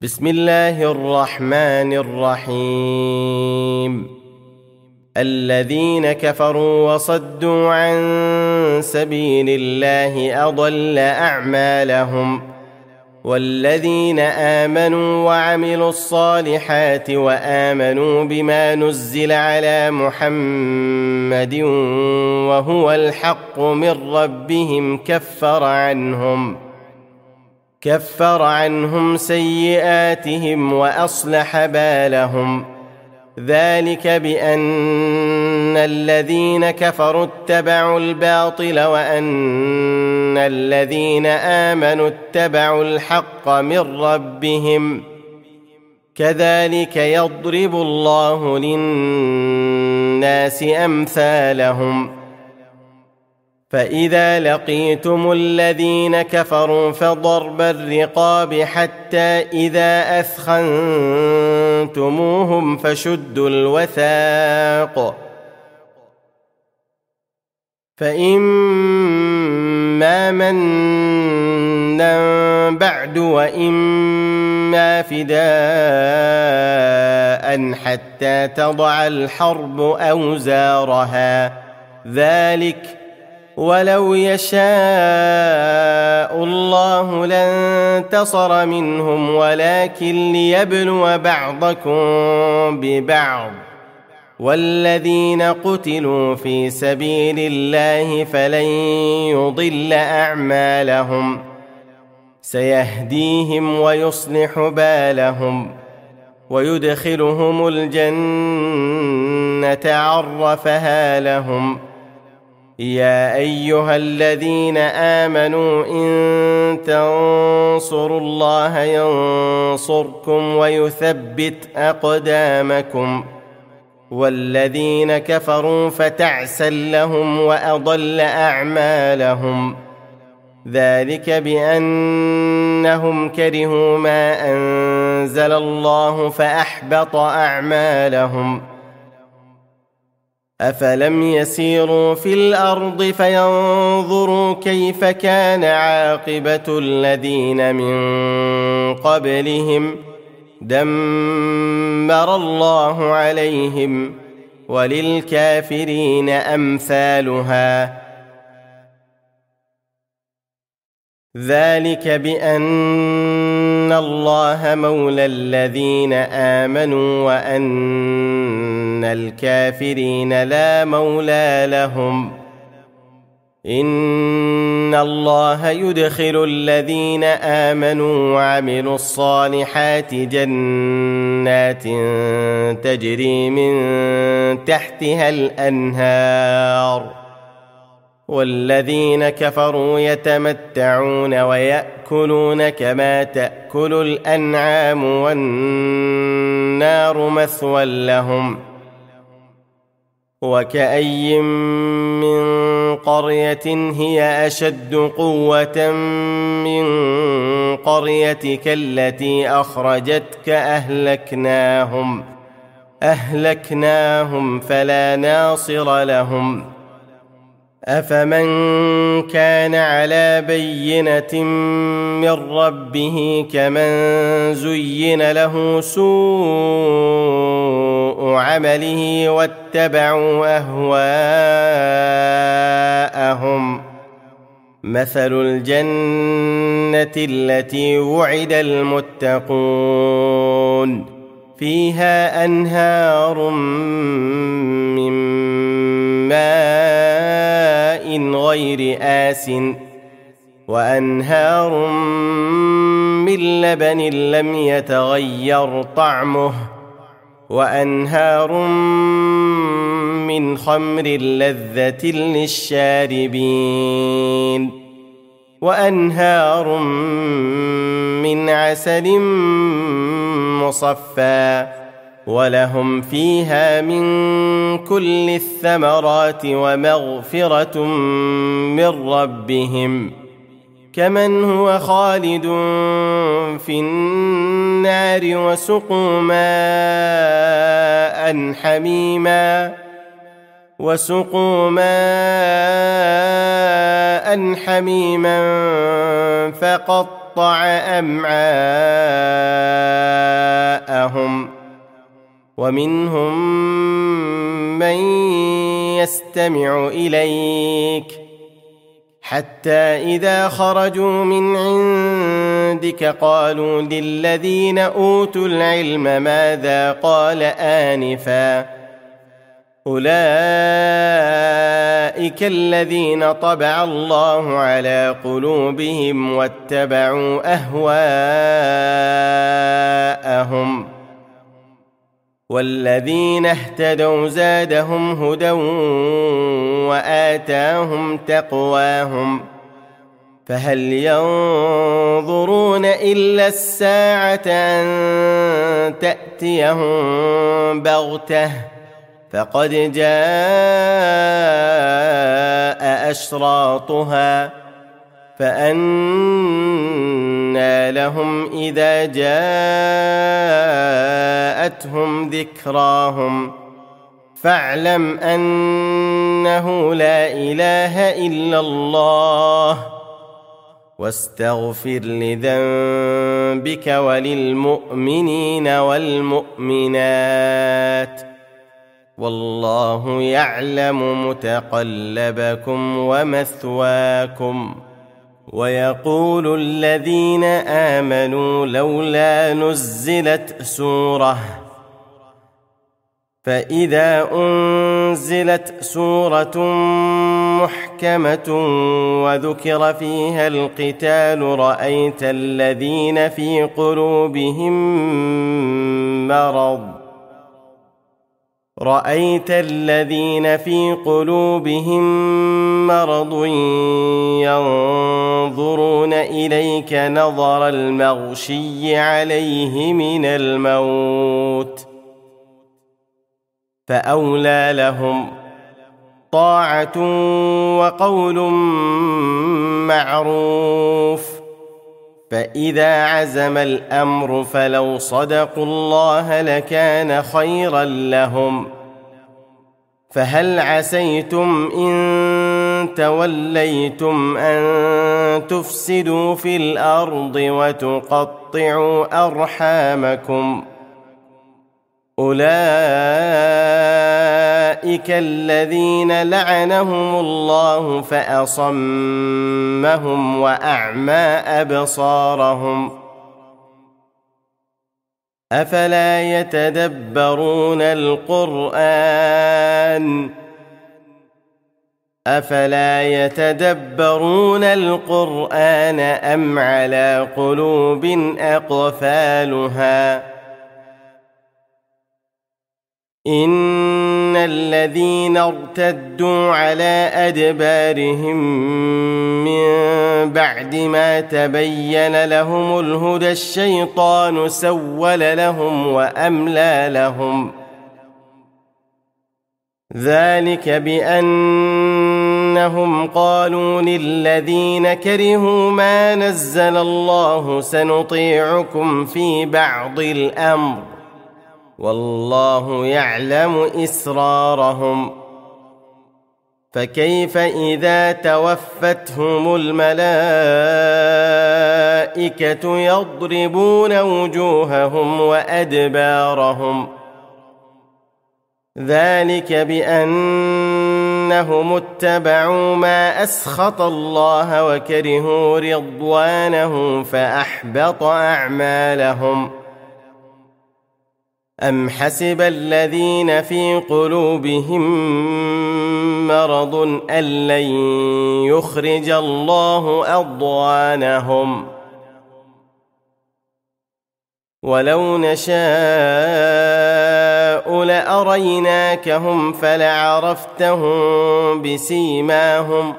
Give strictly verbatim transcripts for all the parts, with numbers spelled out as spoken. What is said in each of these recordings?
بسم الله الرحمن الرحيم الذين كفروا وصدوا عن سبيل الله أضل أعمالهم والذين آمنوا وعملوا الصالحات وآمنوا بما نزل على محمد وهو الحق من ربهم كفر عنهم كفر عنهم سيئاتهم وأصلح بالهم ذلك بأن الذين كفروا اتبعوا الباطل وأن الذين آمنوا اتبعوا الحق من ربهم كذلك يضرب الله للناس أمثالهم فإذا لقيتم الذين كفروا فضرب الرقاب حتى إذا أثخنتموهم فشدوا الوثاق فإما منا بعد وإما فداء حتى تضع الحرب أوزارها ذلك ولو يشاء الله لانتصر منهم ولكن ليبلو بعضكم ببعض والذين قتلوا في سبيل الله فلن يضل أعمالهم سيهديهم ويصلح بالهم ويدخلهم الجنة عرفها لهم يا أيها الذين آمنوا إن تنصروا الله ينصركم ويثبت أقدامكم والذين كفروا فتعسا لهم وأضل أعمالهم ذلك بأنهم كرهوا ما أنزل الله فأحبط أعمالهم أفلم يسيروا في الأرض فينظروا كيف كان عاقبة الذين من قبلهم دمر الله عليهم وللكافرين أمثالها ذلك بأن الله مولى الذين آمنوا وأن الكافرين لا مولى لهم إن الله يدخل الذين آمنوا وعملوا الصالحات جنات تجري من تحتها الأنهار والذين كفروا يتمتعون ويأكلون كما تأكل الأنعام والنار مثوى لهم وكأي من قرية هي أشد قوة من قريتك التي أخرجتك أهلكناهم أهلكناهم فلا ناصر لهم أفمن كان على بينة من ربه كمن زين له سوء عمله واتبعوا أهواءهم مثل الجنة التي وعد المتقون فيها أنهار من ماء غير آسٍ وأنهار من لبن لم يتغير طعمه وأنهار من خمر لذة للشاربين وأنهار من عسل مصفى ولهم فيها من كل الثمرات ومغفرة من ربهم كمن هو خالد في النار وسقوا ماء حميما وسقوا ماء حميما فقطع أمعاءهم ومنهم من يستمع إليك حتى إذا خرجوا من عندك قالوا للذين أوتوا العلم ماذا قال آنفا أولئك الذين طبع الله على قلوبهم واتبعوا أهواءهم والذين اهتدوا زادهم هدى وآتاهم تقواهم فهل ينظرون إلا الساعة أن تأتيهم بغتة فقد جاء أشراطها فأنى لهم إذا جاءتهم ذكراهم فاعلم أنه لا إله إلا الله واستغفر لذنبك وللمؤمنين والمؤمنات والله يعلم متقلبكم ومثواكم ويقول الذين آمنوا لولا نزلت سورة فإذا أنزلت سورة محكمة وذكر فيها القتال رأيت الذين في قلوبهم مرض رأيت الذين في قلوبهم مرض ينظرون إليك نظر المغشي عليه من الموت فأولى لهم طاعة وقول معروف فإذا عزم الأمر فلو صدقوا الله لكان خيرا لهم فهل عسيتم إن توليتم أن تفسدوا في الأرض وتقطعوا أرحامكم أولئك الذين لعنهم الله فأصمهم وأعمى أبصارهم أفلا يتدبرون القرآن أفلا يتدبرون القرآن أم على قلوب أقفالها إن الذين ارتدوا على أدبارهم من بعد ما تبين لهم الهدى الشيطان سول لهم وأملى لهم ذلك بأنهم قالوا للذين كرهوا ما نزل الله سنطيعكم في بعض الأمر والله يعلم إسرارهم فكيف إذا توفتهم الملائكة يضربون وجوههم وأدبارهم ذلك بأنهم اتبعوا ما أسخط الله وكرهوا رضوانه فأحبط أعمالهم أم حسب الذين في قلوبهم مرض أن لن يخرج الله أضغانهم ولو نشاء لأريناكهم فلعرفتهم بسيماهم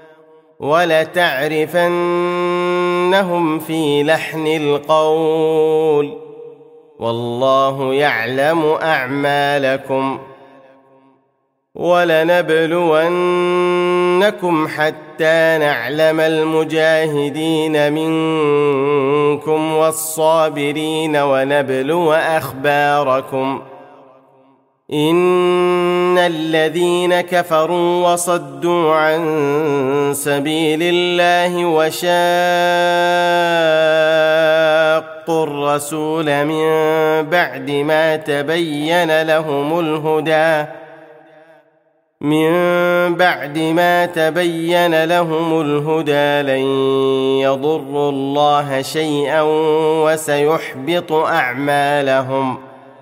ولتعرفنهم في لحن القول والله يعلم أعمالكم ولنبلونكم حتى نعلم المجاهدين منكم والصابرين ونبلو أخباركم إن الذين كفروا وصدوا عن سبيل الله وشاقوا شاقوا الرسول من بعد ما تبين لهم الهدى من بعد ما تبين لهم الهدى لن يضروا الله شيئا وسيحبط أعمالهم.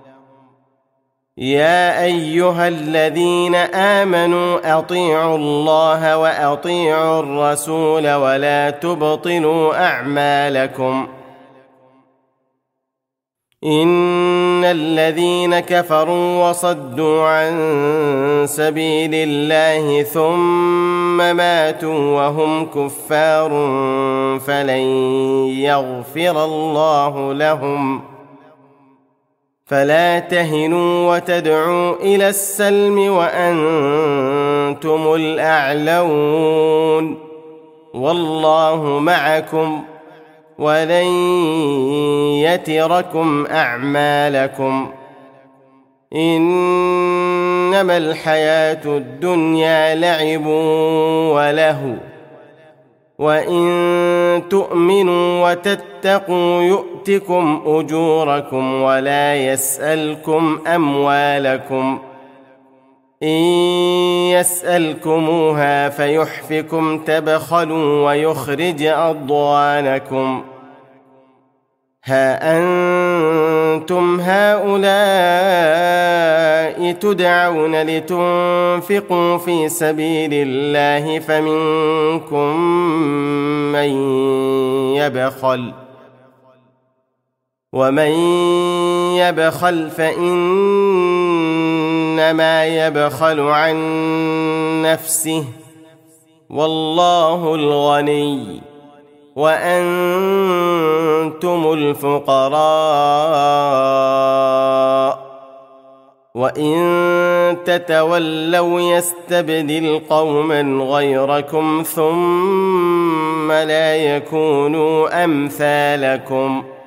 يا أيها الذين آمنوا أطيعوا الله وأطيعوا الرسول ولا تبطلوا أعمالكم. إن الذين كفروا وصدوا عن سبيل الله ثم ماتوا وهم كفار فلن يغفر الله لهم. فلا تهنوا وتدعوا إلى السلم وأنتم الأعلون والله معكم ولن يتركم أعمالكم. إنما الحياة الدنيا لعب ولهو وإن تؤمنوا وتتقوا يؤتكم أجوركم ولا يسألكم أموالكم. إن يسألكموها فيحفكم تبخلوا ويخرج أضغانكم. ها أنتم هؤلاء تدعون لتنفقوا في سبيل الله فمنكم من يبخل ومن يبخل فإنما يبخل عن نفسه والله الغني وأنتم الفقراء وإن تتولوا يستبدل قوما غيركم ثم لا يكونوا أمثالكم.